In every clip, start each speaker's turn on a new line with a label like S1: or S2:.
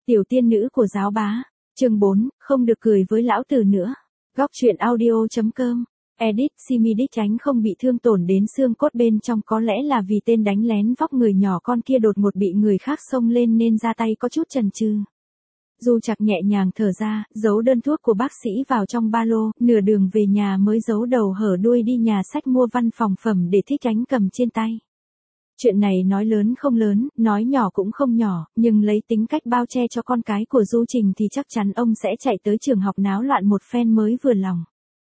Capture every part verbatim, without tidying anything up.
S1: Tiểu tiên nữ của giáo bá. Chương bốn, không được cười với lão tử nữa. Góc truyện audio.com. Edit, Simi Đích Tránh không bị thương tổn đến xương cốt bên trong, có lẽ là vì tên đánh lén vóc người nhỏ con kia đột ngột bị người khác xông lên nên ra tay có chút chần chừ. Du Trạc nhẹ nhàng thở ra, giấu đơn thuốc của bác sĩ vào trong ba lô, nửa đường về nhà mới giấu đầu hở đuôi đi nhà sách mua văn phòng phẩm để Thích Tránh cầm trên tay. Chuyện này nói lớn không lớn, nói nhỏ cũng không nhỏ, nhưng lấy tính cách bao che cho con cái của Du Trình thì chắc chắn ông sẽ chạy tới trường học náo loạn một phen mới vừa lòng.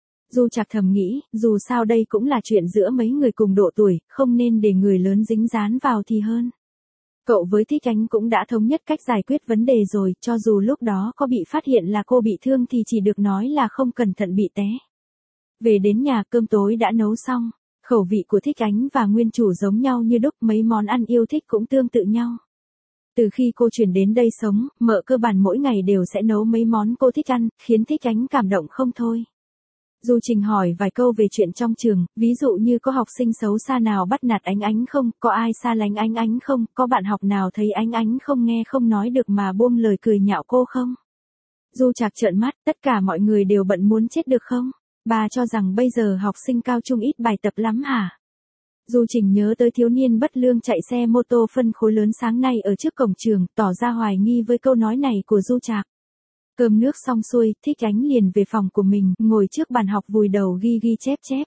S1: Du Trạc thầm nghĩ, dù sao đây cũng là chuyện giữa mấy người cùng độ tuổi, không nên để người lớn dính dán vào thì hơn. Cậu với Thích Tránh cũng đã thống nhất cách giải quyết vấn đề rồi, cho dù lúc đó có bị phát hiện là cô bị thương thì chỉ được nói là không cẩn thận bị té. Về đến nhà, cơm tối đã nấu xong. Khẩu vị của Thích Ánh và nguyên chủ giống nhau như đúc, mấy món ăn yêu thích cũng tương tự nhau. Từ khi cô chuyển đến đây sống, mợ cơ bản mỗi ngày đều sẽ nấu mấy món cô thích ăn, khiến Thích Ánh cảm động không thôi. Du Trình hỏi vài câu về chuyện trong trường, ví dụ như có học sinh xấu xa nào bắt nạt Ánh Ánh không, có ai xa lánh Ánh Ánh không, có bạn học nào thấy Ánh Ánh không nghe không nói được mà buông lời cười nhạo cô không. Du Trạc trợn mắt, tất cả mọi người đều bận muốn chết được không? Bà cho rằng bây giờ học sinh cao trung ít bài tập lắm hả? Du Trình nhớ tới thiếu niên bất lương chạy xe mô tô phân khối lớn sáng nay ở trước cổng trường, tỏ ra hoài nghi với câu nói này của Du Trạc. Cơm nước xong xuôi, Thích Ánh liền về phòng của mình, ngồi trước bàn học vùi đầu ghi ghi chép chép.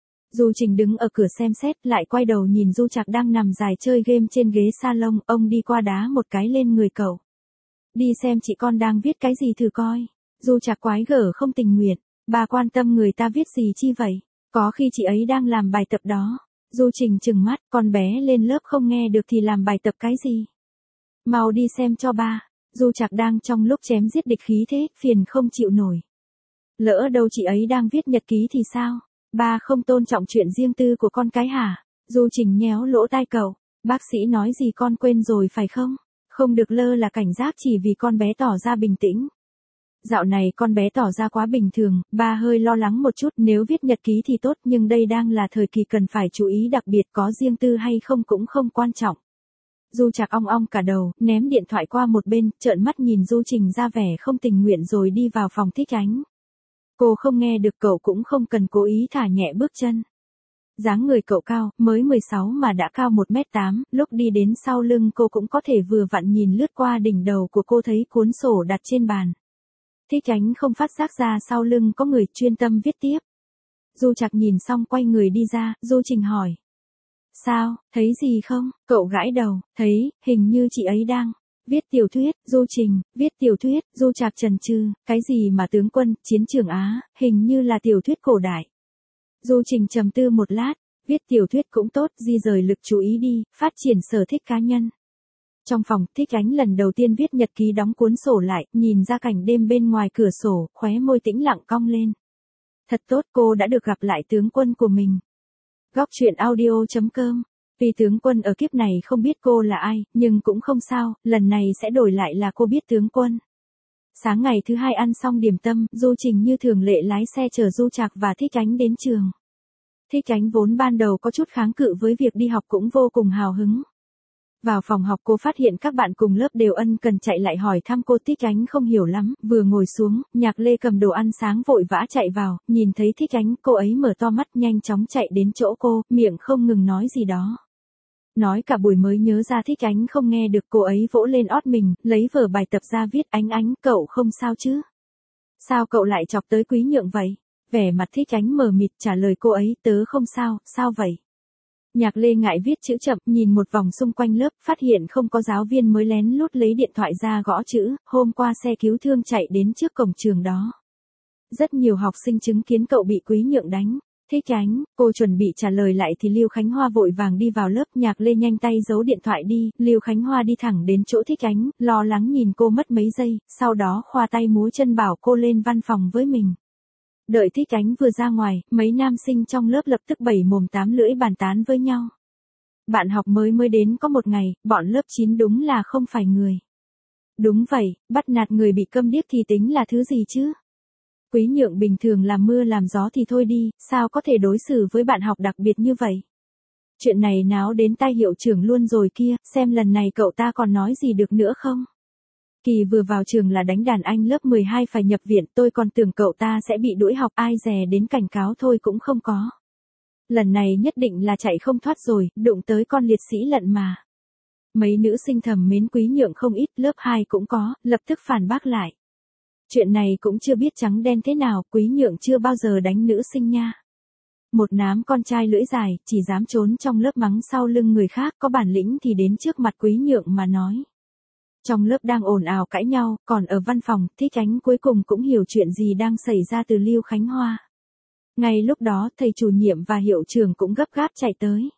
S1: Du Trình đứng ở cửa xem xét, lại quay đầu nhìn Du Trạc đang nằm dài chơi game trên ghế salon, ông đi qua đá một cái lên người cậu. Đi xem chị con đang viết cái gì thử coi. Du Trạc quái gở không tình nguyện. Bà quan tâm người ta viết gì chi vậy? Có khi chị ấy đang làm bài tập đó. Du Trình trừng mắt, con bé lên lớp không nghe được thì làm bài tập cái gì? Mau đi xem cho ba. Du Trạc đang trong lúc chém giết địch khí thế, phiền không chịu nổi. Lỡ đâu chị ấy đang viết nhật ký thì sao? Ba không tôn trọng chuyện riêng tư của con cái hả? Du Trình nhéo lỗ tai cậu. Bác sĩ nói gì con quên rồi phải không? Không được lơ là cảnh giác chỉ vì con bé tỏ ra bình tĩnh. Dạo này con bé tỏ ra quá bình thường, ba hơi lo lắng một chút, nếu viết nhật ký thì tốt, nhưng đây đang là thời kỳ cần phải chú ý đặc biệt, có riêng tư hay không cũng không quan trọng. Du Trạc ong ong cả đầu, ném điện thoại qua một bên, trợn mắt nhìn Du Trình ra vẻ không tình nguyện rồi đi vào phòng Thích Ánh. Cô không nghe được, cậu cũng không cần cố ý thả nhẹ bước chân. Dáng người cậu cao, mới mười sáu mà đã cao một mét tám, lúc đi đến sau lưng cô cũng có thể vừa vặn nhìn lướt qua đỉnh đầu của cô thấy cuốn sổ đặt trên bàn. Thích Ánh không phát giác ra sau lưng có người, chuyên tâm viết tiếp. Du Trạc nhìn xong quay người đi ra, Du Trình hỏi. Sao, thấy gì không? Cậu gãi đầu, thấy, hình như chị ấy đang viết tiểu thuyết. Du Trình, viết tiểu thuyết. Du Trạc chần chừ, cái gì mà tướng quân, chiến trường Á, hình như là tiểu thuyết cổ đại. Du Trình trầm tư một lát, viết tiểu thuyết cũng tốt, di rời lực chú ý đi, phát triển sở thích cá nhân. Trong phòng, Thích Ánh lần đầu tiên viết nhật ký, đóng cuốn sổ lại, nhìn ra cảnh đêm bên ngoài cửa sổ, khóe môi tĩnh lặng cong lên. Thật tốt, cô đã được gặp lại tướng quân của mình. Góc truyện audio.com. Vì tướng quân ở kiếp này không biết cô là ai, nhưng cũng không sao, lần này sẽ đổi lại là cô biết tướng quân. Sáng ngày thứ hai ăn xong điểm tâm, Du Trình như thường lệ lái xe chở Du Trạc và Thích Ánh đến trường. Thích Ánh vốn ban đầu có chút kháng cự với việc đi học cũng vô cùng hào hứng. Vào phòng học cô phát hiện các bạn cùng lớp đều ân cần chạy lại hỏi thăm cô. Thích Ánh không hiểu lắm, vừa ngồi xuống, Nhạc Lê cầm đồ ăn sáng vội vã chạy vào, nhìn thấy Thích Ánh, cô ấy mở to mắt nhanh chóng chạy đến chỗ cô, miệng không ngừng nói gì đó. Nói cả buổi mới nhớ ra Thích Ánh không nghe được, cô ấy vỗ lên ót mình, lấy vở bài tập ra viết. Ánh Ánh, cậu không sao chứ? Sao cậu lại chọc tới Quý Nhượng vậy? Vẻ mặt Thích Ánh mờ mịt trả lời cô ấy, tớ không sao, sao vậy? Nhạc Lê ngại viết chữ chậm, nhìn một vòng xung quanh lớp, phát hiện không có giáo viên mới lén lút lấy điện thoại ra gõ chữ, hôm qua xe cứu thương chạy đến trước cổng trường đó. Rất nhiều học sinh chứng kiến cậu bị Quý Nhượng đánh. Thích Ánh, cô chuẩn bị trả lời lại thì Lưu Khánh Hoa vội vàng đi vào lớp. Nhạc Lê nhanh tay giấu điện thoại đi, Lưu Khánh Hoa đi thẳng đến chỗ Thích Ánh, lo lắng nhìn cô mất mấy giây, sau đó khoa tay múa chân bảo cô lên văn phòng với mình. Đợi Thích Ánh vừa ra ngoài, mấy nam sinh trong lớp lập tức bảy mồm tám lưỡi bàn tán với nhau. Bạn học mới mới đến có một ngày, bọn lớp chín đúng là không phải người. Đúng vậy, bắt nạt người bị câm điếc thì tính là thứ gì chứ? Quý Nhượng bình thường làm mưa làm gió thì thôi đi, sao có thể đối xử với bạn học đặc biệt như vậy? Chuyện này náo đến tai hiệu trưởng luôn rồi kia, xem lần này cậu ta còn nói gì được nữa không? Kỳ vừa vào trường là đánh đàn anh lớp mười hai phải nhập viện, tôi còn tưởng cậu ta sẽ bị đuổi học, ai dè đến cảnh cáo thôi cũng không có. Lần này nhất định là chạy không thoát rồi, đụng tới con liệt sĩ lận mà. Mấy nữ sinh thầm mến Quý Nhượng không ít, lớp hai cũng có, lập tức phản bác lại. Chuyện này cũng chưa biết trắng đen thế nào, Quý Nhượng chưa bao giờ đánh nữ sinh nha. Một đám con trai lưỡi dài, chỉ dám trốn trong lớp mắng sau lưng người khác, có bản lĩnh thì đến trước mặt Quý Nhượng mà nói. Trong lớp đang ồn ào cãi nhau, còn ở văn phòng, Thích Ánh cuối cùng cũng hiểu chuyện gì đang xảy ra từ Lưu Khánh Hoa. Ngay lúc đó, thầy chủ nhiệm và hiệu trưởng cũng gấp gáp chạy tới.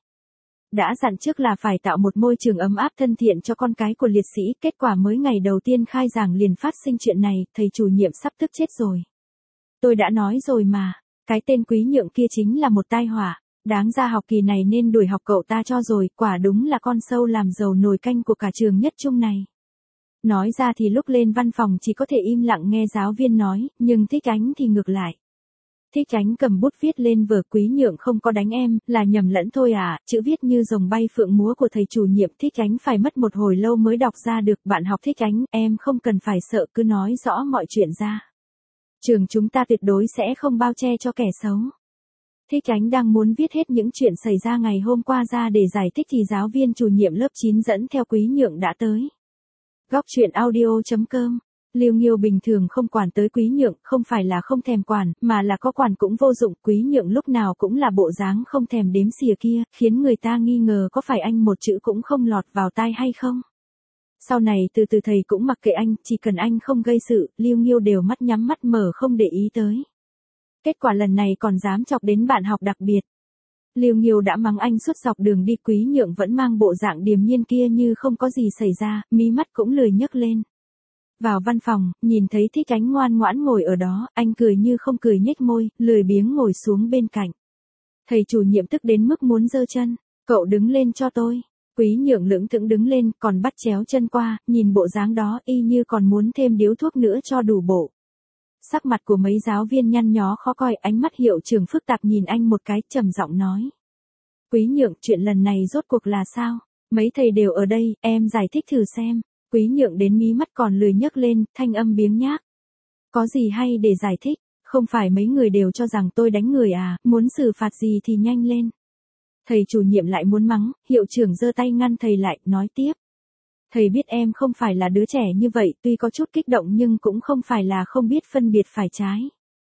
S1: Đã dặn trước là phải tạo một môi trường ấm áp thân thiện cho con cái của liệt sĩ, kết quả mới ngày đầu tiên khai giảng liền phát sinh chuyện này, thầy chủ nhiệm sắp tức chết rồi. Tôi đã nói rồi mà, cái tên Quý Nhượng kia chính là một tai họa, đáng ra học kỳ này nên đuổi học cậu ta cho rồi, quả đúng là con sâu làm dầu nồi canh của cả trường nhất trung này. Nói ra thì lúc lên văn phòng chỉ có thể im lặng nghe giáo viên nói, nhưng Thích Ánh thì ngược lại. Thích Ánh cầm bút viết lên vở Quý Nhượng không có đánh em, là nhầm lẫn thôi à, chữ viết như rồng bay phượng múa của thầy chủ nhiệm. Thích Ánh phải mất một hồi lâu mới đọc ra được. Bạn học Thích Ánh, em không cần phải sợ, cứ nói rõ mọi chuyện ra. Trường chúng ta tuyệt đối sẽ không bao che cho kẻ xấu. Thích Ánh đang muốn viết hết những chuyện xảy ra ngày hôm qua ra để giải thích thì giáo viên chủ nhiệm lớp chín dẫn theo Quý Nhượng đã tới. Góc truyện audio chấm com. Lưu Nghiêu bình thường không quản tới Quý Nhượng, không phải là không thèm quản, mà là có quản cũng vô dụng. Quý Nhượng lúc nào cũng là bộ dáng không thèm đếm xỉa kia, khiến người ta nghi ngờ có phải anh một chữ cũng không lọt vào tai hay không. Sau này từ từ thầy cũng mặc kệ anh, chỉ cần anh không gây sự, Lưu Nghiêu đều mắt nhắm mắt mở không để ý tới. Kết quả lần này còn dám chọc đến bạn học đặc biệt. Lưu Nghiêu đã mắng anh suốt dọc đường đi, Quý Nhượng vẫn mang bộ dạng điềm nhiên kia như không có gì xảy ra, mí mắt cũng lười nhấc lên. Vào văn phòng, nhìn thấy Thích Ánh ngoan ngoãn ngồi ở đó, anh cười như không cười nhếch môi, lười biếng ngồi xuống bên cạnh. Thầy chủ nhiệm tức đến mức muốn giơ chân, cậu đứng lên cho tôi. Quý Nhượng lững thững đứng lên, còn bắt chéo chân qua, nhìn bộ dáng đó y như còn muốn thêm điếu thuốc nữa cho đủ bộ. Sắc mặt của mấy giáo viên nhăn nhó khó coi, ánh mắt hiệu trưởng phức tạp nhìn anh một cái, trầm giọng nói. Quý Nhượng, chuyện lần này rốt cuộc là sao? Mấy thầy đều ở đây, em giải thích thử xem. Quý Nhượng đến mí mắt còn lười nhấc lên, thanh âm biếng nhác. Có gì hay để giải thích, không phải mấy người đều cho rằng tôi đánh người à, muốn xử phạt gì thì nhanh lên. Thầy chủ nhiệm lại muốn mắng, hiệu trưởng giơ tay ngăn thầy lại, nói tiếp. Thầy biết em không phải là đứa trẻ như vậy, tuy có chút kích động nhưng cũng không phải là không biết phân biệt phải trái.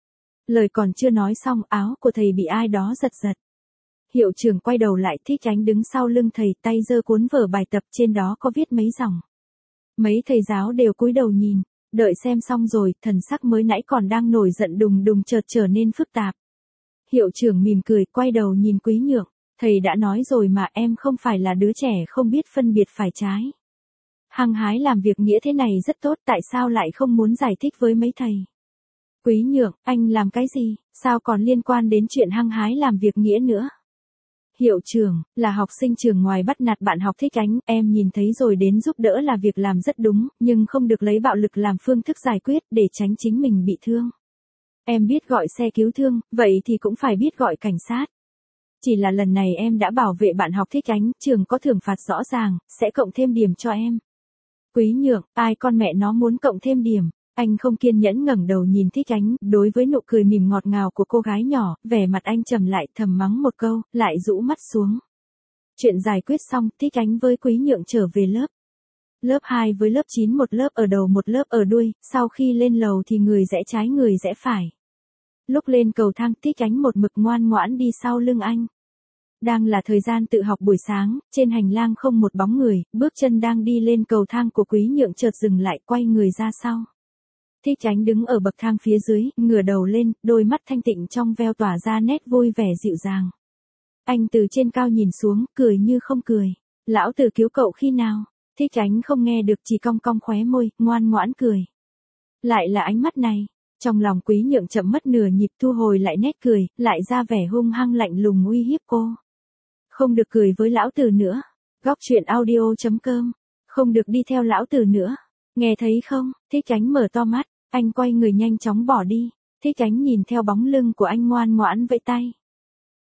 S1: Lời còn chưa nói xong, áo của thầy bị ai đó giật giật. Hiệu trưởng quay đầu lại, Thích Ánh đứng sau lưng thầy, tay giơ cuốn vở bài tập, trên đó có viết mấy dòng. Mấy thầy giáo đều cúi đầu nhìn, đợi xem xong rồi, thần sắc mới nãy còn đang nổi giận đùng đùng chợt trở nên phức tạp. Hiệu trưởng mỉm cười, quay đầu nhìn Quý Nhượng, thầy đã nói rồi mà, em không phải là đứa trẻ không biết phân biệt phải trái. Hăng hái làm việc nghĩa thế này rất tốt, tại sao lại không muốn giải thích với mấy thầy? Quý Nhượng, anh làm cái gì, sao còn liên quan đến chuyện hăng hái làm việc nghĩa nữa? Hiệu trưởng, là học sinh trường ngoài bắt nạt bạn học Thích Ánh, em nhìn thấy rồi, đến giúp đỡ là việc làm rất đúng, nhưng không được lấy bạo lực làm phương thức giải quyết để tránh chính mình bị thương. Em biết gọi xe cứu thương, vậy thì cũng phải biết gọi cảnh sát. Chỉ là lần này em đã bảo vệ bạn học Thích Ánh, trường có thưởng phạt rõ ràng, sẽ cộng thêm điểm cho em. Quý Nhượng, ai con mẹ nó muốn cộng thêm điểm? Anh không kiên nhẫn ngẩng đầu nhìn Thích Ánh, đối với nụ cười mỉm ngọt ngào của cô gái nhỏ, vẻ mặt anh trầm lại, thầm mắng một câu, lại rũ mắt xuống. Chuyện giải quyết xong, Thích Ánh với Quý Nhượng trở về lớp. Lớp hai với lớp chín, một lớp ở đầu một lớp ở đuôi, sau khi lên lầu thì người rẽ trái người rẽ phải. Lúc lên cầu thang, Thích Ánh một mực ngoan ngoãn đi sau lưng anh. Đang là thời gian tự học buổi sáng, trên hành lang không một bóng người, bước chân đang đi lên cầu thang của Quý Nhượng chợt dừng lại, quay người ra sau. Thích Ánh đứng ở bậc thang phía dưới, ngửa đầu lên, đôi mắt thanh tịnh trong veo tỏa ra nét vui vẻ dịu dàng. Anh từ trên cao nhìn xuống, cười như không cười. Lão tử cứu cậu khi nào? Thích Ánh không nghe được, chỉ cong cong khóe môi, ngoan ngoãn cười. Lại là ánh mắt này. Trong lòng Quý Nhượng chậm mất nửa nhịp, thu hồi lại nét cười, lại ra vẻ hung hăng lạnh lùng uy hiếp cô. Không được cười với lão tử nữa. Góc truyện audio chấm com. Không được đi theo lão tử nữa. Nghe thấy không? Thích Ánh mở to mắt, anh quay người nhanh chóng bỏ đi. Thích Ánh nhìn theo bóng lưng của anh ngoan ngoãn vẫy tay.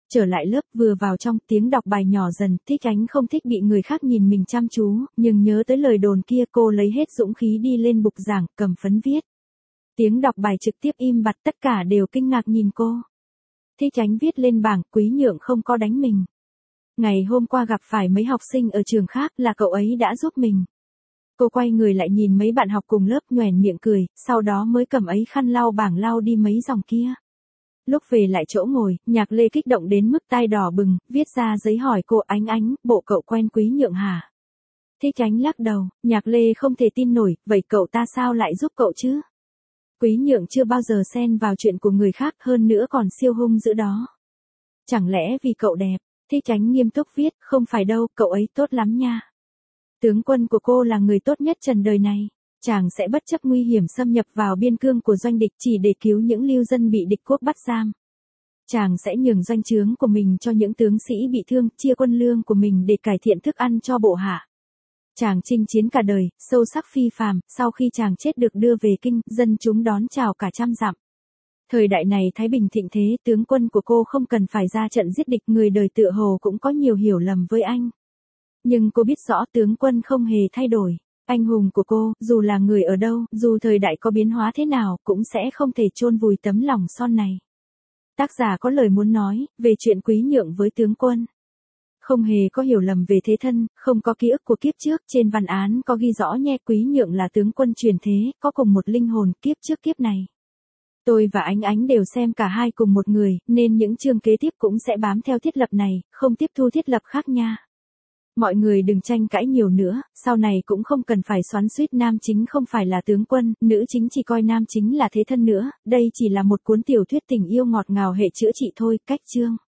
S1: Trở lại lớp vừa vào trong tiếng đọc bài nhỏ dần, Thích Ánh không thích bị người khác nhìn mình chăm chú, nhưng nhớ tới lời đồn kia cô lấy hết dũng khí đi lên bục giảng, cầm phấn viết. Tiếng đọc bài trực tiếp im bặt, tất cả đều kinh ngạc nhìn cô. Thích Ánh viết lên bảng, Quý Nhượng không có đánh mình. Ngày hôm qua gặp phải mấy học sinh ở trường khác là cậu ấy đã giúp mình. Cô quay người lại nhìn mấy bạn học cùng lớp nhoẻn miệng cười, sau đó mới cầm ấy khăn lau bảng lau đi mấy dòng kia. Lúc về lại chỗ ngồi, Nhạc Lê kích động đến mức tai đỏ bừng, viết ra giấy hỏi cô Ánh Ánh, bộ cậu quen Quý Nhượng hả? Thích Ánh lắc đầu, Nhạc Lê không thể tin nổi, vậy cậu ta sao lại giúp cậu chứ? Quý Nhượng chưa bao giờ xen vào chuyện của người khác, hơn nữa còn siêu hung dữ đó. Chẳng lẽ vì cậu đẹp? Thích Ánh nghiêm túc viết, không phải đâu, cậu ấy tốt lắm nha. Tướng quân của cô là người tốt nhất trần đời này. Chàng sẽ bất chấp nguy hiểm xâm nhập vào biên cương của doanh địch chỉ để cứu những lưu dân bị địch quốc bắt giam. Chàng sẽ nhường doanh trướng của mình cho những tướng sĩ bị thương, chia quân lương của mình để cải thiện thức ăn cho bộ hạ. Chàng chinh chiến cả đời, sâu sắc phi phàm, sau khi chàng chết được đưa về kinh, dân chúng đón chào cả trăm dặm. Thời đại này thái bình thịnh thế, tướng quân của cô không cần phải ra trận giết địch, người đời tựa hồ cũng có nhiều hiểu lầm với anh. Nhưng cô biết rõ tướng quân không hề thay đổi. Anh hùng của cô, dù là người ở đâu, dù thời đại có biến hóa thế nào, cũng sẽ không thể chôn vùi tấm lòng son này. Tác giả có lời muốn nói, về chuyện Quý Nhượng với tướng quân. Không hề có hiểu lầm về thế thân, không có ký ức của kiếp trước, trên văn án có ghi rõ nhé, Quý Nhượng là tướng quân truyền thế, có cùng một linh hồn kiếp trước kiếp này. Tôi và Ánh Ánh đều xem cả hai cùng một người, nên những chương kế tiếp cũng sẽ bám theo thiết lập này, không tiếp thu thiết lập khác nha. Mọi người đừng tranh cãi nhiều nữa, sau này cũng không cần phải xoắn xuýt nam chính không phải là tướng quân, nữ chính chỉ coi nam chính là thế thân nữa, đây chỉ là một cuốn tiểu thuyết tình yêu ngọt ngào hệ chữa trị thôi, cách chương.